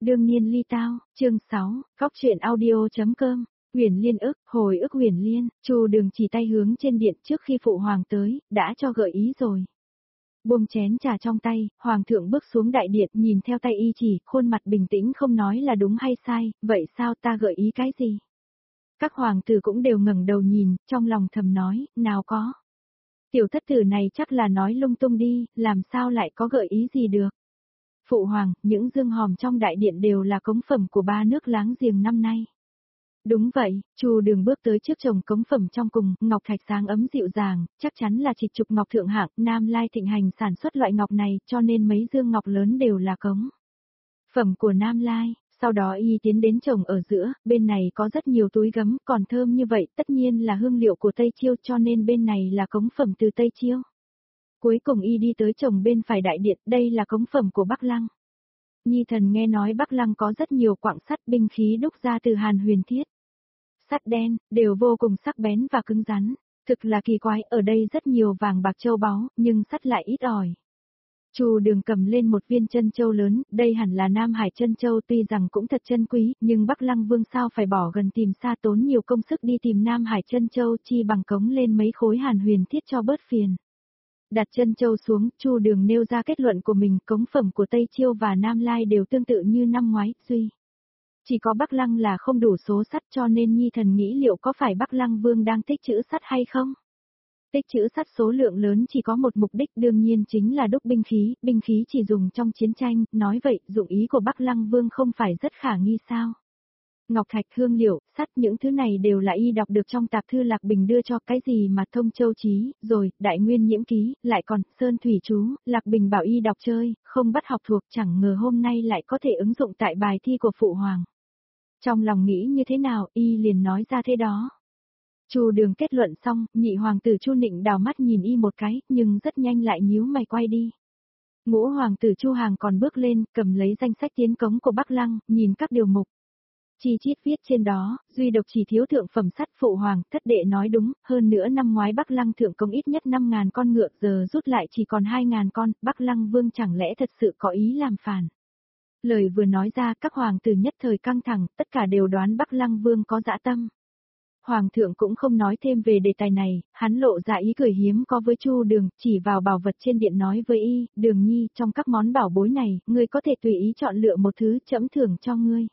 Đương nhiên ly tao, chương 6, góc truyện audio.com, Huyền Liên ức, hồi ức Huyền Liên, Chu Đường chỉ tay hướng trên điện trước khi phụ hoàng tới, đã cho gợi ý rồi. Buông chén trà trong tay, hoàng thượng bước xuống đại điện nhìn theo tay y chỉ, khuôn mặt bình tĩnh không nói là đúng hay sai, vậy sao ta gợi ý cái gì? Các hoàng tử cũng đều ngẩng đầu nhìn, trong lòng thầm nói, nào có. Tiểu thất tử này chắc là nói lung tung đi, làm sao lại có gợi ý gì được. Phụ hoàng, những dương hòm trong đại điện đều là cống phẩm của ba nước láng giềng năm nay. Đúng vậy, Chu Đường bước tới trước chồng cống phẩm trong cùng, ngọc thạch sáng ấm dịu dàng, chắc chắn là trịch trục ngọc thượng hạng, Nam Lai thịnh hành sản xuất loại ngọc này, cho nên mấy dương ngọc lớn đều là cống phẩm của Nam Lai. Sau đó y tiến đến chồng ở giữa, bên này có rất nhiều túi gấm, còn thơm như vậy, tất nhiên là hương liệu của Tây Chiêu, cho nên bên này là cống phẩm từ Tây Chiêu. Cuối cùng y đi tới chồng bên phải đại điện, đây là cống phẩm của Bắc Lăng. Nhi thần nghe nói Bắc Lăng có rất nhiều quặng sắt binh khí đúc ra từ Hàn Huyền Thiết. Sắt đen, đều vô cùng sắc bén và cứng rắn. Thực là kỳ quái, ở đây rất nhiều vàng bạc châu báu, nhưng sắt lại ít ỏi. Chu Đường cầm lên một viên chân châu lớn, đây hẳn là Nam Hải chân châu, tuy rằng cũng thật chân quý, nhưng Bắc Lăng Vương sao phải bỏ gần tìm xa tốn nhiều công sức đi tìm Nam Hải chân châu, chi bằng cống lên mấy khối Hàn Huyền Thiết cho bớt phiền. Đặt chân châu xuống, Chu Đường nêu ra kết luận của mình, cống phẩm của Tây Chiêu và Nam Lai đều tương tự như năm ngoái, duy chỉ có Bắc Lăng là không đủ số sắt, cho nên Nhi thần nghĩ liệu có phải Bắc Lăng Vương đang tích trữ sắt hay không? Tích trữ sắt số lượng lớn chỉ có một mục đích, đương nhiên chính là đúc binh khí chỉ dùng trong chiến tranh, nói vậy, dụng ý của Bắc Lăng Vương không phải rất khả nghi sao? Ngọc thạch, hương liệu, sắt, những thứ này đều là y đọc được trong tạp thư Lạc Bình đưa cho, cái gì mà thông châu chí, rồi, đại nguyên nhiễm ký, lại còn, sơn thủy chú, Lạc Bình bảo y đọc chơi, không bắt học thuộc, chẳng ngờ hôm nay lại có thể ứng dụng tại bài thi của phụ hoàng. Trong lòng nghĩ như thế nào, y liền nói ra thế đó. Chu Đường kết luận xong, nhị hoàng tử Chu Nịnh đào mắt nhìn y một cái, nhưng rất nhanh lại nhíu mày quay đi. Ngũ hoàng tử Chu Hàng còn bước lên, cầm lấy danh sách tiến cống của Bắc Lăng, nhìn các điều mục. Chi chít viết trên đó, duy độc chỉ thiếu thượng phẩm sắt, phụ hoàng, thất đệ nói đúng, hơn nữa năm ngoái Bắc Lăng thượng công ít nhất 5.000 con ngựa, giờ rút lại chỉ còn 2.000 con, Bắc Lăng Vương chẳng lẽ thật sự có ý làm phản. Lời vừa nói ra, các hoàng tử nhất thời căng thẳng, tất cả đều đoán Bắc Lăng Vương có dã tâm. Hoàng thượng cũng không nói thêm về đề tài này, hắn lộ ra ý cười hiếm có với Chu Đường, chỉ vào bảo vật trên điện nói với y, Đường nhi, trong các món bảo bối này, ngươi có thể tùy ý chọn lựa một thứ, trẫm thưởng cho ngươi.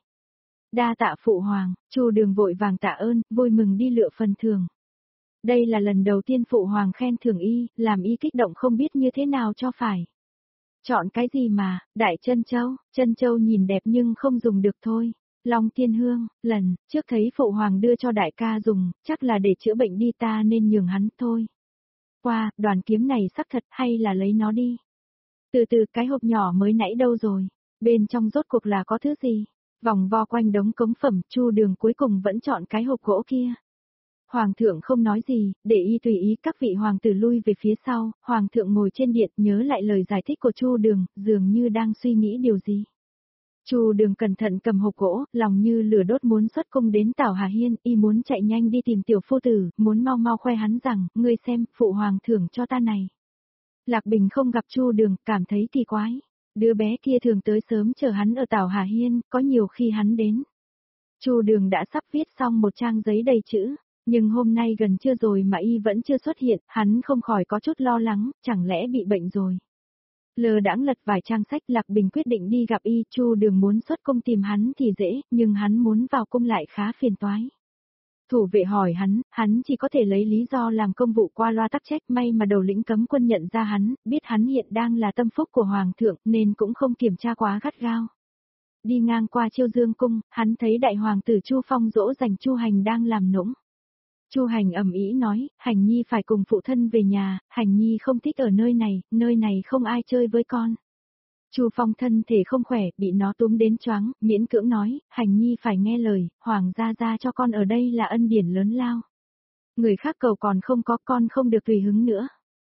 Đa tạ phụ hoàng, Chu Đường vội vàng tạ ơn, vui mừng đi lựa phần thưởng. Đây là lần đầu tiên phụ hoàng khen thưởng y, làm y kích động không biết như thế nào cho phải. Chọn cái gì mà, đại chân châu nhìn đẹp nhưng không dùng được thôi. Long Thiên Hương, lần trước thấy phụ hoàng đưa cho đại ca dùng, chắc là để chữa bệnh đi, ta nên nhường hắn thôi. Qua, đoàn kiếm này sắc thật, hay là lấy nó đi. Từ từ, cái hộp nhỏ mới nãy đâu rồi, bên trong rốt cuộc là có thứ gì? Vòng vo quanh đống cống phẩm, Chu Đường cuối cùng vẫn chọn cái hộp gỗ kia. Hoàng thượng không nói gì, để y tùy ý, các vị hoàng tử lui về phía sau, hoàng thượng ngồi trên điện nhớ lại lời giải thích của Chu Đường, dường như đang suy nghĩ điều gì. Chu Đường cẩn thận cầm hộp gỗ, lòng như lửa đốt muốn xuất cung đến Tảo Hà Hiên, y muốn chạy nhanh đi tìm tiểu phu tử, muốn mau mau khoe hắn rằng, ngươi xem, phụ hoàng thưởng cho ta này. Lạc Bình không gặp Chu Đường, cảm thấy kỳ quái. Đứa bé kia thường tới sớm chờ hắn ở Tảo Hà Hiên, có nhiều khi hắn đến. Chu Đường đã sắp viết xong một trang giấy đầy chữ, nhưng hôm nay gần trưa rồi mà y vẫn chưa xuất hiện, hắn không khỏi có chút lo lắng, chẳng lẽ bị bệnh rồi. Lờ đãng lật vài trang sách, Lạc Bình quyết định đi gặp y, Chu Đường muốn xuất cung tìm hắn thì dễ, nhưng hắn muốn vào cung lại khá phiền toái. Thủ vệ hỏi hắn chỉ có thể lấy lý do làm công vụ qua loa tắc trách, may mà đầu lĩnh cấm quân nhận ra hắn, biết hắn hiện đang là tâm phúc của hoàng thượng nên cũng không kiểm tra quá gắt gao. Đi ngang qua Chiêu Dương cung, hắn thấy đại hoàng tử Chu Phong dỗ dành Chu Hành đang làm nũng. Chu Hành ầm ĩ nói, Hành nhi phải cùng phụ thân về nhà, Hành nhi không thích ở nơi này không ai chơi với con. Chu Phong thân thể không khỏe, bị nó túm đến choáng, miễn cưỡng nói, Hành nhi phải nghe lời, hoàng gia gia cho con ở đây là ân điển lớn lao. Người khác cầu còn không có, con không được tùy hứng nữa.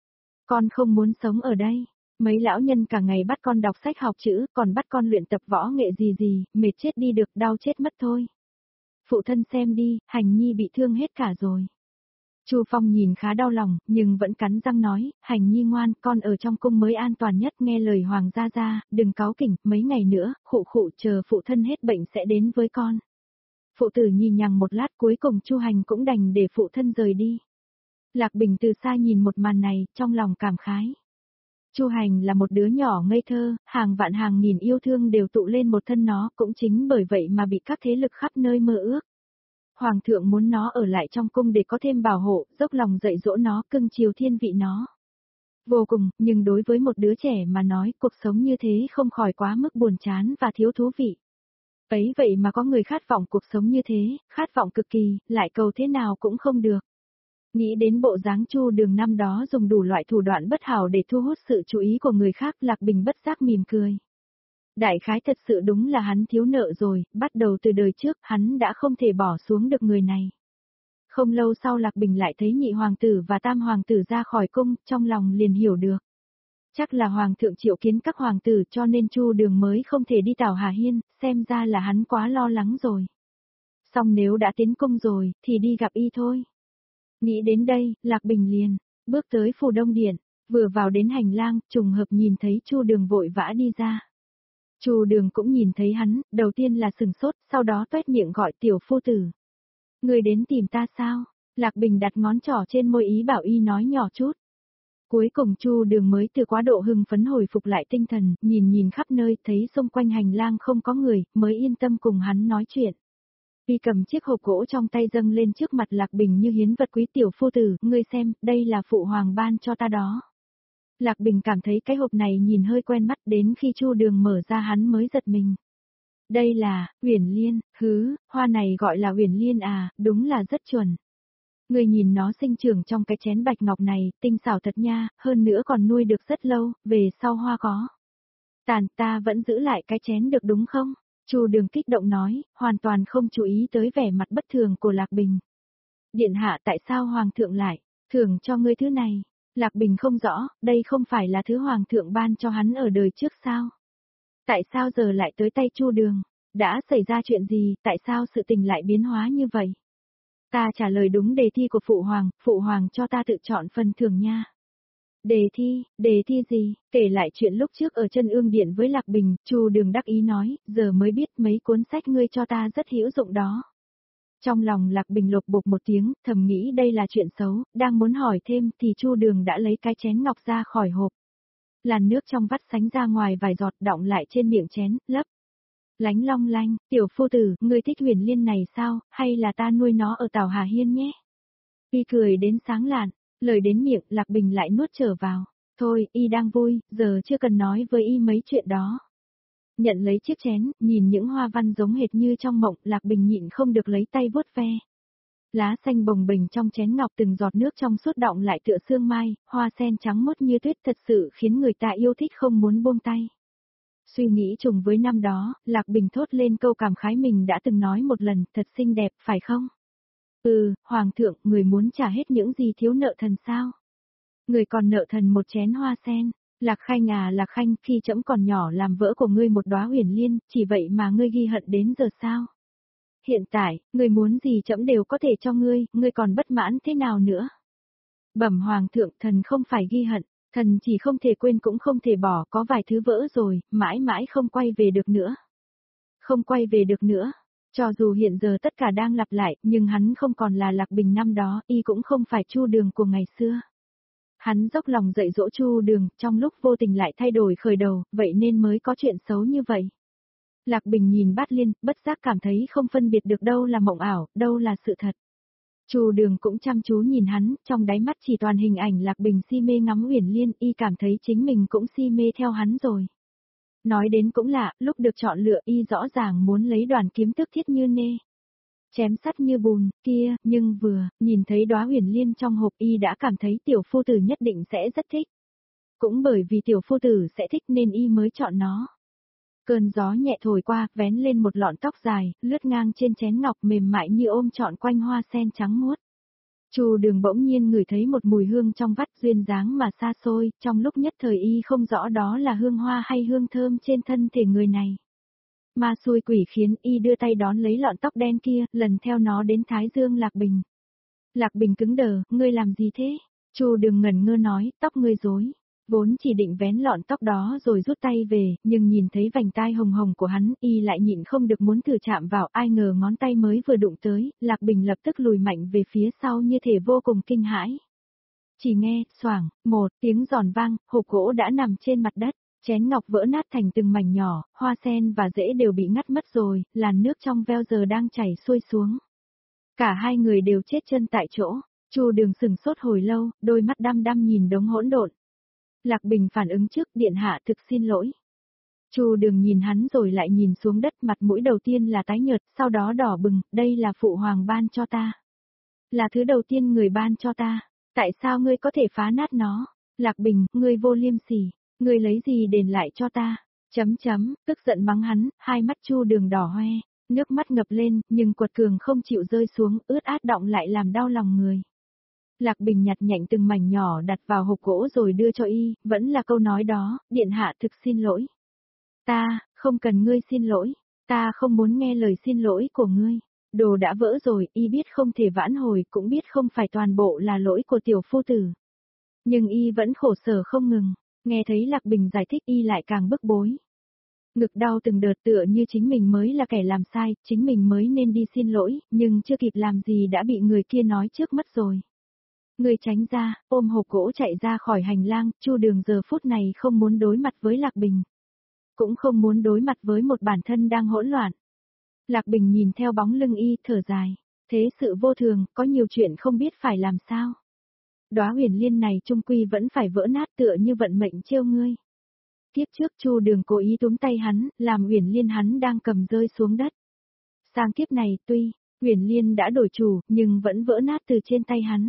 Con không muốn sống ở đây. Mấy lão nhân cả ngày bắt con đọc sách học chữ, còn bắt con luyện tập võ nghệ gì, mệt chết đi được, đau chết mất thôi. Phụ thân xem đi, Hành nhi bị thương hết cả rồi. Chu Phong nhìn khá đau lòng, nhưng vẫn cắn răng nói, Hành Nhi ngoan, con ở trong cung mới an toàn nhất, nghe lời Hoàng gia gia, đừng cáu kỉnh, mấy ngày nữa, khụ khụ chờ phụ thân hết bệnh sẽ đến với con. Phụ tử nhìn nhằng một lát cuối cùng Chu Hành cũng đành để phụ thân rời đi. Lạc Bình từ xa nhìn một màn này, trong lòng cảm khái. Chu Hành là một đứa nhỏ ngây thơ, hàng vạn hàng nghìn yêu thương đều tụ lên một thân nó, cũng chính bởi vậy mà bị các thế lực khắp nơi mơ ước. Hoàng thượng muốn nó ở lại trong cung để có thêm bảo hộ, dốc lòng dạy dỗ nó, cưng chiều thiên vị nó. Vô cùng, nhưng đối với một đứa trẻ mà nói, cuộc sống như thế không khỏi quá mức buồn chán và thiếu thú vị. Ấy vậy mà có người khát vọng cuộc sống như thế, khát vọng cực kỳ, lại cầu thế nào cũng không được. Nghĩ đến bộ dáng Chu Đường năm đó dùng đủ loại thủ đoạn bất hảo để thu hút sự chú ý của người khác, Lạc Bình bất giác mỉm cười. Đại khái thật sự đúng là hắn thiếu nợ rồi, bắt đầu từ đời trước hắn đã không thể bỏ xuống được người này. Không lâu sau Lạc Bình lại thấy nhị hoàng tử và tam hoàng tử ra khỏi cung, trong lòng liền hiểu được. Chắc là hoàng thượng triệu kiến các hoàng tử cho nên Chu Đường mới không thể đi Tảo Hà Hiên, xem ra là hắn quá lo lắng rồi. Xong nếu đã tiến cung rồi, thì đi gặp y thôi. Nghĩ đến đây, Lạc Bình liền bước tới Phủ Đông Điện, vừa vào đến hành lang, trùng hợp nhìn thấy Chu Đường vội vã đi ra. Chu Đường cũng nhìn thấy hắn, đầu tiên là sừng sốt, sau đó toét miệng gọi tiểu phu tử. Người đến tìm ta sao? Lạc Bình đặt ngón trỏ trên môi ý bảo y nói nhỏ chút. Cuối cùng Chu Đường mới từ quá độ hưng phấn hồi phục lại tinh thần, nhìn khắp nơi, thấy xung quanh hành lang không có người, mới yên tâm cùng hắn nói chuyện. Y cầm chiếc hộp gỗ trong tay dâng lên trước mặt Lạc Bình như hiến vật quý, tiểu phu tử, ngươi xem, đây là phụ hoàng ban cho ta đó. Lạc Bình cảm thấy cái hộp này nhìn hơi quen mắt, đến khi Chu Đường mở ra hắn mới giật mình. Đây là, Uyển Liên, hoa này gọi là Uyển Liên à, đúng là rất chuẩn. Người nhìn nó sinh trưởng trong cái chén bạch ngọc này, tinh xảo thật nha, hơn nữa còn nuôi được rất lâu, về sau hoa có. Ta vẫn giữ lại cái chén được đúng không? Chu Đường kích động nói, hoàn toàn không chú ý tới vẻ mặt bất thường của Lạc Bình. Điện hạ, tại sao hoàng thượng lại thưởng cho ngươi thứ này? Lạc Bình không rõ, đây không phải là thứ hoàng thượng ban cho hắn ở đời trước sao? Tại sao giờ lại tới tay Chu Đường? Đã xảy ra chuyện gì, tại sao sự tình lại biến hóa như vậy? Ta trả lời đúng đề thi của phụ hoàng cho ta tự chọn phần thưởng nha. Đề thi gì? Kể lại chuyện lúc trước ở chân ương điện với Lạc Bình, Chu Đường đắc ý nói, giờ mới biết mấy cuốn sách ngươi cho ta rất hữu dụng đó. Trong lòng Lạc Bình lột bột một tiếng, thầm nghĩ đây là chuyện xấu, đang muốn hỏi thêm thì Chu Đường đã lấy cái chén ngọc ra khỏi hộp. Làn nước trong vắt sánh ra ngoài vài giọt đọng lại trên miệng chén, lấp. Lánh long lanh, tiểu phu tử, ngươi thích Huyền Liên này sao, hay là ta nuôi nó ở Tảo Hà Hiên nhé? Y cười đến sáng lạn, lời đến miệng Lạc Bình lại nuốt trở vào. Thôi, y đang vui, giờ chưa cần nói với y mấy chuyện đó. Nhận lấy chiếc chén, nhìn những hoa văn giống hệt như trong mộng, Lạc Bình nhịn không được lấy tay vuốt ve. Lá xanh bồng bềnh trong chén ngọc từng giọt nước trong suốt đọng lại tựa sương mai, hoa sen trắng mốt như tuyết thật sự khiến người ta yêu thích không muốn buông tay. Suy nghĩ trùng với năm đó, Lạc Bình thốt lên câu cảm khái mình đã từng nói một lần, thật xinh đẹp, phải không? Hoàng thượng, người muốn trả hết những gì thiếu nợ thần sao? Người còn nợ thần một chén hoa sen. Lạc Khanh à Lạc Khanh, khi trẫm còn nhỏ làm vỡ của ngươi một đóa huyền liên, chỉ vậy mà ngươi ghi hận đến giờ sao? Hiện tại, ngươi muốn gì trẫm đều có thể cho ngươi còn bất mãn thế nào nữa? Bẩm hoàng thượng, thần không phải ghi hận, thần chỉ không thể quên cũng không thể bỏ, có vài thứ vỡ rồi, mãi mãi không quay về được nữa. Không quay về được nữa. Cho dù hiện giờ tất cả đang lặp lại, nhưng hắn không còn là Lạc Bình năm đó, y cũng không phải Chu Đường của ngày xưa. Hắn dốc lòng dạy dỗ Chu Đường, trong lúc vô tình lại thay đổi khởi đầu, vậy nên mới có chuyện xấu như vậy. Lạc Bình nhìn Bát Liên, bất giác cảm thấy không phân biệt được đâu là mộng ảo, đâu là sự thật. Chu Đường cũng chăm chú nhìn hắn, trong đáy mắt chỉ toàn hình ảnh Lạc Bình si mê ngắm Uyển Liên, y cảm thấy chính mình cũng si mê theo hắn rồi. Nói đến cũng lạ, lúc được chọn lựa y rõ ràng muốn lấy đoàn kiếm tước thiết như nê. Chém sắt như bùn, kia, nhưng vừa, nhìn thấy đóa huyền liên trong hộp y đã cảm thấy tiểu phu tử nhất định sẽ rất thích. Cũng bởi vì tiểu phu tử sẽ thích nên y mới chọn nó. Cơn gió nhẹ thổi qua, vén lên một lọn tóc dài, lướt ngang trên chén ngọc mềm mại như ôm trọn quanh hoa sen trắng muốt. Chu Đường bỗng nhiên ngửi thấy một mùi hương trong vắt duyên dáng mà xa xôi, trong lúc nhất thời y không rõ đó là hương hoa hay hương thơm trên thân thể người này. Ma xui quỷ khiến y đưa tay đón lấy lọn tóc đen kia, lần theo nó đến Thái Dương Lạc Bình. Lạc Bình cứng đờ, ngươi làm gì thế? Chu Đường ngẩn ngơ nói, tóc ngươi rối. Vốn chỉ định vén lọn tóc đó rồi rút tay về, nhưng nhìn thấy vành tai hồng hồng của hắn, y lại nhịn không được muốn thử chạm vào, ai ngờ ngón tay mới vừa đụng tới, Lạc Bình lập tức lùi mạnh về phía sau như thể vô cùng kinh hãi. Chỉ nghe, xoảng, một tiếng giòn vang, hộp gỗ đã nằm trên mặt đất, chén ngọc vỡ nát thành từng mảnh nhỏ, hoa sen và rễ đều bị ngắt mất rồi, làn nước trong veo giờ đang chảy xuôi xuống. Cả hai người đều chết chân tại chỗ, Chu Đường sừng sốt hồi lâu, đôi mắt đăm đăm nhìn đống hỗn độn. Lạc Bình phản ứng trước, điện hạ thực xin lỗi. Chu Đường nhìn hắn rồi lại nhìn xuống đất, mặt mũi đầu tiên là tái nhợt, sau đó đỏ bừng, đây là phụ hoàng ban cho ta. Là thứ đầu tiên người ban cho ta, tại sao ngươi có thể phá nát nó? Lạc Bình, ngươi vô liêm sỉ, ngươi lấy gì đền lại cho ta? Tức giận mắng hắn, hai mắt Chu Đường đỏ hoe, nước mắt ngập lên, nhưng quật cường không chịu rơi xuống, ướt át đọng lại làm đau lòng người. Lạc Bình nhặt nhạnh từng mảnh nhỏ đặt vào hộp gỗ rồi đưa cho y, vẫn là câu nói đó, điện hạ thực xin lỗi. Ta, không cần ngươi xin lỗi, ta không muốn nghe lời xin lỗi của ngươi. Đồ đã vỡ rồi, y biết không thể vãn hồi, cũng biết không phải toàn bộ là lỗi của tiểu phu tử. Nhưng y vẫn khổ sở không ngừng, nghe thấy Lạc Bình giải thích y lại càng bức bối. Ngực đau từng đợt tựa như chính mình mới là kẻ làm sai, chính mình mới nên đi xin lỗi, nhưng chưa kịp làm gì đã bị người kia nói trước mất rồi. Người tránh ra, ôm hộp gỗ chạy ra khỏi hành lang, Chu Đường giờ phút này không muốn đối mặt với Lạc Bình. Cũng không muốn đối mặt với một bản thân đang hỗn loạn. Lạc Bình nhìn theo bóng lưng y, thở dài. Thế sự vô thường, có nhiều chuyện không biết phải làm sao. Đóa huyền liên này trung quy vẫn phải vỡ nát tựa như vận mệnh trêu ngươi. Tiếp trước Chu Đường cố ý túm tay hắn, làm huyền liên hắn đang cầm rơi xuống đất. Sang kiếp này tuy, huyền liên đã đổi chủ, nhưng vẫn vỡ nát từ trên tay hắn.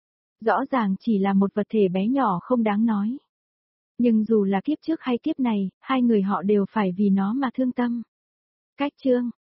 Rõ ràng chỉ là một vật thể bé nhỏ không đáng nói. Nhưng dù là kiếp trước hay kiếp này, hai người họ đều phải vì nó mà thương tâm. Cách chương